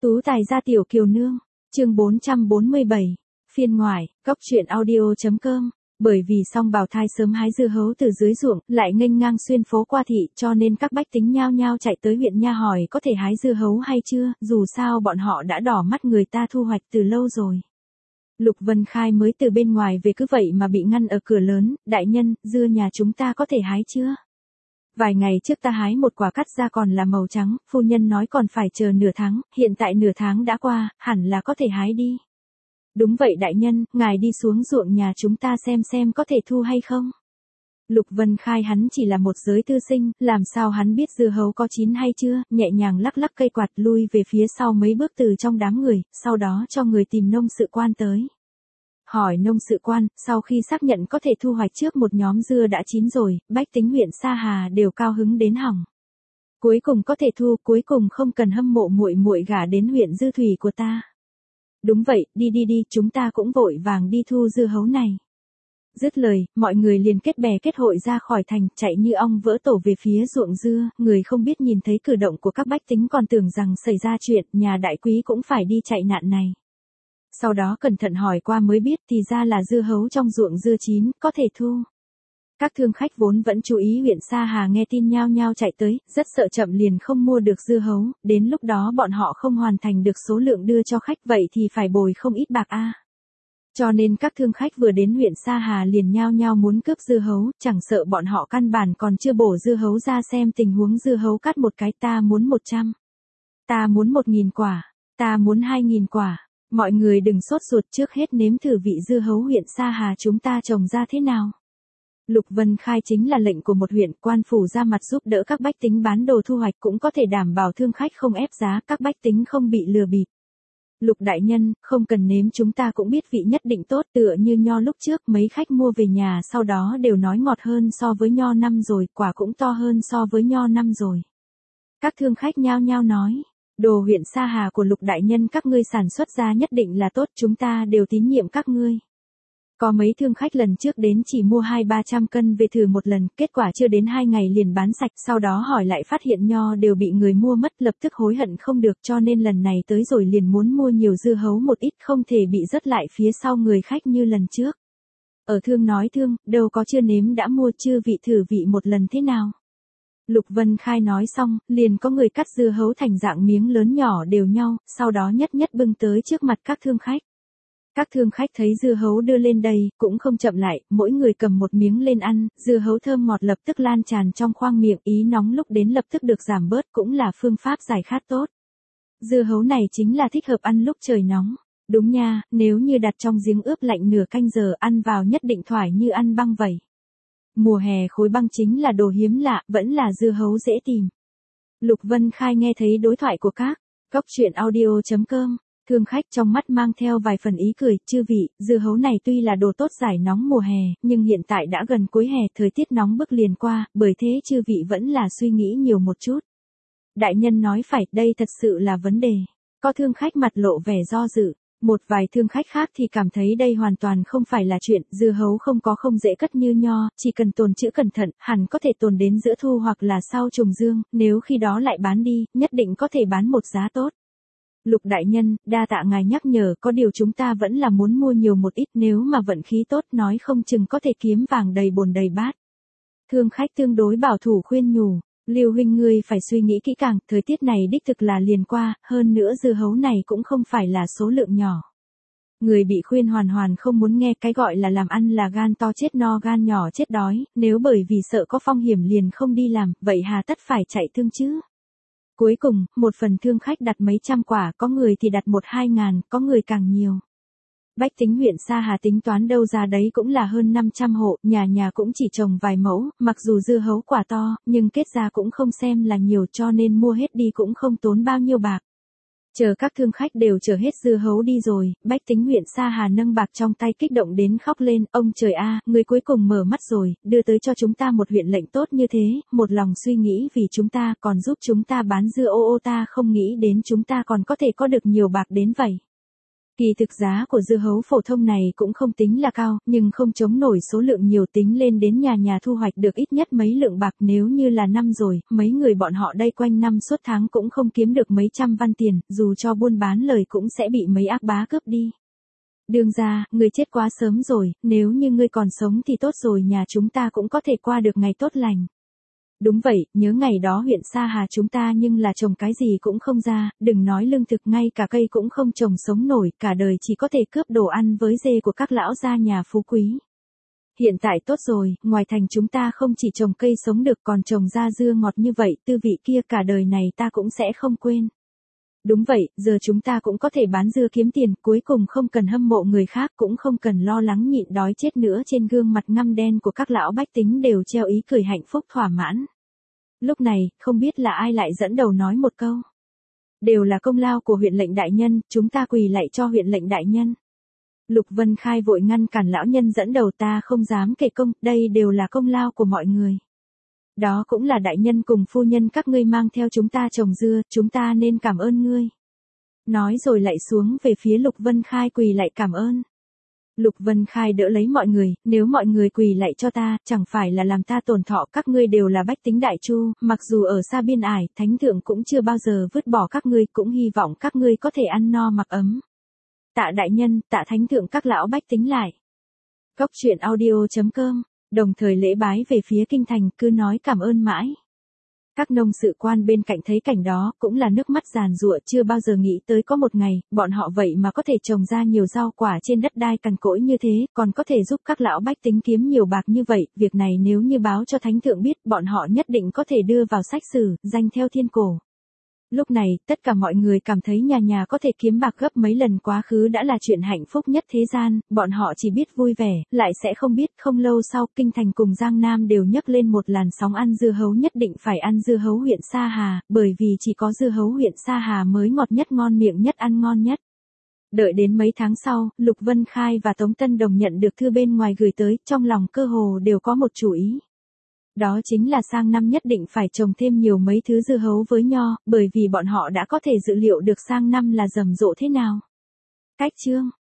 Tú tài gia tiểu kiều nương, chương 447, phiên ngoại, góc truyện audio.com. Bởi vì song bào thai sớm hái dưa hấu từ dưới ruộng, lại nghênh ngang xuyên phố qua thị, cho nên các bách tính nhao nhao chạy tới huyện nha hỏi có thể hái dưa hấu hay chưa, dù sao bọn họ đã đỏ mắt người ta thu hoạch từ lâu rồi. Lục Vân Khai mới từ bên ngoài về cứ vậy mà bị ngăn ở cửa lớn, đại nhân, dưa nhà chúng ta có thể hái chưa? Vài ngày trước ta hái một quả cắt ra còn là màu trắng, phu nhân nói còn phải chờ nửa tháng, hiện tại nửa tháng đã qua, hẳn là có thể hái đi. Đúng vậy đại nhân, ngài đi xuống ruộng nhà chúng ta xem có thể thu hay không. Lục Vân Khai hắn chỉ là một giới thư sinh, làm sao hắn biết dưa hấu có chín hay chưa, nhẹ nhàng lắc lắc cây quạt lui về phía sau mấy bước từ trong đám người, sau đó cho người tìm nông sự quan tới. Hỏi nông sự quan, sau khi xác nhận có thể thu hoạch trước một nhóm dưa đã chín rồi, bách tính huyện Sa Hà đều cao hứng đến hỏng. Cuối cùng có thể thu, cuối cùng không cần hâm mộ muội muội gả đến huyện Dư Thủy của ta. Đúng vậy, đi, chúng ta cũng vội vàng đi thu dưa hấu này. Dứt lời, mọi người liền kết bè kết hội ra khỏi thành, chạy như ong vỡ tổ về phía ruộng dưa, người không biết nhìn thấy cử động của các bách tính còn tưởng rằng xảy ra chuyện, nhà đại quý cũng phải đi chạy nạn này. Sau đó cẩn thận hỏi qua mới biết thì ra là dưa hấu trong ruộng dưa chín, có thể thu. Các thương khách vốn vẫn chú ý huyện Sa Hà nghe tin nhao nhao chạy tới, rất sợ chậm liền không mua được dưa hấu, đến lúc đó bọn họ không hoàn thành được số lượng đưa cho khách vậy thì phải bồi không ít bạc a. Cho nên các thương khách vừa đến huyện Sa Hà liền nhao nhao muốn cướp dưa hấu, chẳng sợ bọn họ căn bản còn chưa bổ dưa hấu ra xem tình huống dưa hấu cắt một cái ta muốn 100. Ta muốn 1.000 quả, ta muốn 2.000 quả. Mọi người đừng sốt ruột trước hết nếm thử vị dưa hấu huyện Sa Hà chúng ta trồng ra thế nào. Lục Vân Khai chính là lệnh của một huyện, quan phủ ra mặt giúp đỡ các bách tính bán đồ thu hoạch cũng có thể đảm bảo thương khách không ép giá, các bách tính không bị lừa bịp. Lục đại nhân, không cần nếm chúng ta cũng biết vị nhất định tốt, tựa như nho lúc trước mấy khách mua về nhà sau đó đều nói ngọt hơn so với nho năm rồi, quả cũng to hơn so với nho năm rồi. Các thương khách nhao nhao nói. Đồ huyện Sa Hà của Lục đại nhân các ngươi sản xuất ra nhất định là tốt, chúng ta đều tín nhiệm các ngươi. Có mấy thương khách lần trước đến chỉ mua 200-300 cân về thử một lần, kết quả chưa đến 2 ngày liền bán sạch, sau đó hỏi lại phát hiện nho đều bị người mua mất, lập tức hối hận không được, cho nên lần này tới rồi liền muốn mua nhiều dưa hấu một ít, không thể bị rớt lại phía sau người khách như lần trước. Ở thương nói thương, đâu có chưa nếm đã mua, chưa vị thử vị một lần thế nào. Lục Vân Khai nói xong, liền có người cắt dưa hấu thành dạng miếng lớn nhỏ đều nhau, sau đó nhất nhất bưng tới trước mặt các thương khách. Các thương khách thấy dưa hấu đưa lên đây, cũng không chậm lại, mỗi người cầm một miếng lên ăn, dưa hấu thơm ngọt lập tức lan tràn trong khoang miệng, ý nóng lúc đến lập tức được giảm bớt, cũng là phương pháp giải khát tốt. Dưa hấu này chính là thích hợp ăn lúc trời nóng. Đúng nha, nếu như đặt trong giếng ướp lạnh nửa canh giờ ăn vào nhất định thoải như ăn băng vậy. Mùa hè khối băng chính là đồ hiếm lạ, vẫn là dưa hấu dễ tìm. Lục Vân Khai nghe thấy đối thoại của các góc truyện audio.com, thương khách trong mắt mang theo vài phần ý cười, chư vị, dưa hấu này tuy là đồ tốt giải nóng mùa hè, nhưng hiện tại đã gần cuối hè, thời tiết nóng bức liền qua, bởi thế chư vị vẫn là suy nghĩ nhiều một chút. Đại nhân nói phải, đây thật sự là vấn đề. Có thương khách mặt lộ vẻ do dự. Một vài thương khách khác thì cảm thấy đây hoàn toàn không phải là chuyện, dưa hấu không dễ cất như nho, chỉ cần tồn trữ cẩn thận, hẳn có thể tồn đến giữa thu hoặc là sau trùng dương, nếu khi đó lại bán đi, nhất định có thể bán một giá tốt. Lục đại nhân, đa tạ ngài nhắc nhở, có điều chúng ta vẫn là muốn mua nhiều một ít, nếu mà vận khí tốt nói không chừng có thể kiếm vàng đầy bồn đầy bát. Thương khách tương đối bảo thủ khuyên nhủ. Lưu huynh ngươi phải suy nghĩ kỹ càng, thời tiết này đích thực là liền qua, hơn nữa dưa hấu này cũng không phải là số lượng nhỏ. Người bị khuyên hoàn không muốn nghe, cái gọi là làm ăn là gan to chết no gan nhỏ chết đói, nếu bởi vì sợ có phong hiểm liền không đi làm, vậy hà tất phải chạy thương chứ. Cuối cùng, một phần thương khách đặt mấy trăm quả, có người thì đặt 1-2 ngàn, có người càng nhiều. Bách tính huyện Sa Hà tính toán đâu ra đấy cũng là hơn 500 hộ, nhà cũng chỉ trồng vài mẫu, mặc dù dưa hấu quả to, nhưng kết ra cũng không xem là nhiều cho nên mua hết đi cũng không tốn bao nhiêu bạc. Chờ các thương khách đều chở hết dưa hấu đi rồi, bách tính huyện Sa Hà nâng bạc trong tay kích động đến khóc lên, ông trời a, người cuối cùng mở mắt rồi, đưa tới cho chúng ta một huyện lệnh tốt như thế, một lòng suy nghĩ vì chúng ta còn giúp chúng ta bán dưa ta không nghĩ đến chúng ta còn có thể có được nhiều bạc đến vậy. Kỳ thực giá của dưa hấu phổ thông này cũng không tính là cao, nhưng không chống nổi số lượng nhiều, tính lên đến nhà nhà thu hoạch được ít nhất mấy lượng bạc, nếu như là năm rồi, mấy người bọn họ đây quanh năm suốt tháng cũng không kiếm được mấy trăm văn tiền, dù cho buôn bán lời cũng sẽ bị mấy ác bá cướp đi. Đương gia, ngươi chết quá sớm rồi, nếu như ngươi còn sống thì tốt rồi, nhà chúng ta cũng có thể qua được ngày tốt lành. Đúng vậy, nhớ ngày đó huyện Sa Hà chúng ta nhưng là trồng cái gì cũng không ra, đừng nói lương thực, ngay cả cây cũng không trồng sống nổi, cả đời chỉ có thể cướp đồ ăn với dê của các lão gia nhà phú quý. Hiện tại tốt rồi, ngoài thành chúng ta không chỉ trồng cây sống được còn trồng ra dưa ngọt như vậy, tư vị kia cả đời này ta cũng sẽ không quên. Đúng vậy, giờ chúng ta cũng có thể bán dưa kiếm tiền, cuối cùng không cần hâm mộ người khác, cũng không cần lo lắng nhịn đói chết nữa. Trên gương mặt ngăm đen của các lão bách tính đều treo ý cười hạnh phúc thỏa mãn. Lúc này, không biết là ai lại dẫn đầu nói một câu. Đều là công lao của huyện lệnh đại nhân, chúng ta quỳ lạy cho huyện lệnh đại nhân. Lục Vân Khai vội ngăn cản lão nhân dẫn đầu, ta không dám kể công, đây đều là công lao của mọi người. Đó cũng là đại nhân cùng phu nhân các ngươi mang theo chúng ta trồng dưa, chúng ta nên cảm ơn ngươi. Nói rồi lại xuống về phía Lục Vân Khai quỳ lại cảm ơn. Lục Vân Khai đỡ lấy mọi người, nếu mọi người quỳ lạy cho ta, chẳng phải là làm ta tổn thọ, các ngươi đều là bách tính đại chu, mặc dù ở xa biên ải, thánh thượng cũng chưa bao giờ vứt bỏ các ngươi, cũng hy vọng các ngươi có thể ăn no mặc ấm. Tạ đại nhân, tạ thánh thượng, các lão bách tính lại. Góc truyện audio.com, đồng thời lễ bái về phía kinh thành, cứ nói cảm ơn mãi. Các nông sự quan bên cạnh thấy cảnh đó, cũng là nước mắt giàn giụa, chưa bao giờ nghĩ tới có một ngày, bọn họ vậy mà có thể trồng ra nhiều rau quả trên đất đai cằn cỗi như thế, còn có thể giúp các lão bách tính kiếm nhiều bạc như vậy, việc này nếu như báo cho thánh thượng biết, bọn họ nhất định có thể đưa vào sách sử, danh theo thiên cổ. Lúc này, tất cả mọi người cảm thấy nhà nhà có thể kiếm bạc gấp mấy lần quá khứ đã là chuyện hạnh phúc nhất thế gian, bọn họ chỉ biết vui vẻ, lại sẽ không biết không lâu sau, kinh thành cùng Giang Nam đều nhấc lên một làn sóng ăn dưa hấu, nhất định phải ăn dưa hấu huyện Sa Hà, bởi vì chỉ có dưa hấu huyện Sa Hà mới ngọt nhất, ngon miệng nhất, ăn ngon nhất. Đợi đến mấy tháng sau, Lục Vân Khai và Tống Tân Đồng nhận được thư bên ngoài gửi tới, trong lòng cơ hồ đều có một chủ ý. Đó chính là sang năm nhất định phải trồng thêm nhiều mấy thứ dưa hấu với nho, bởi vì bọn họ đã có thể dự liệu được sang năm là rầm rộ thế nào. Cách chương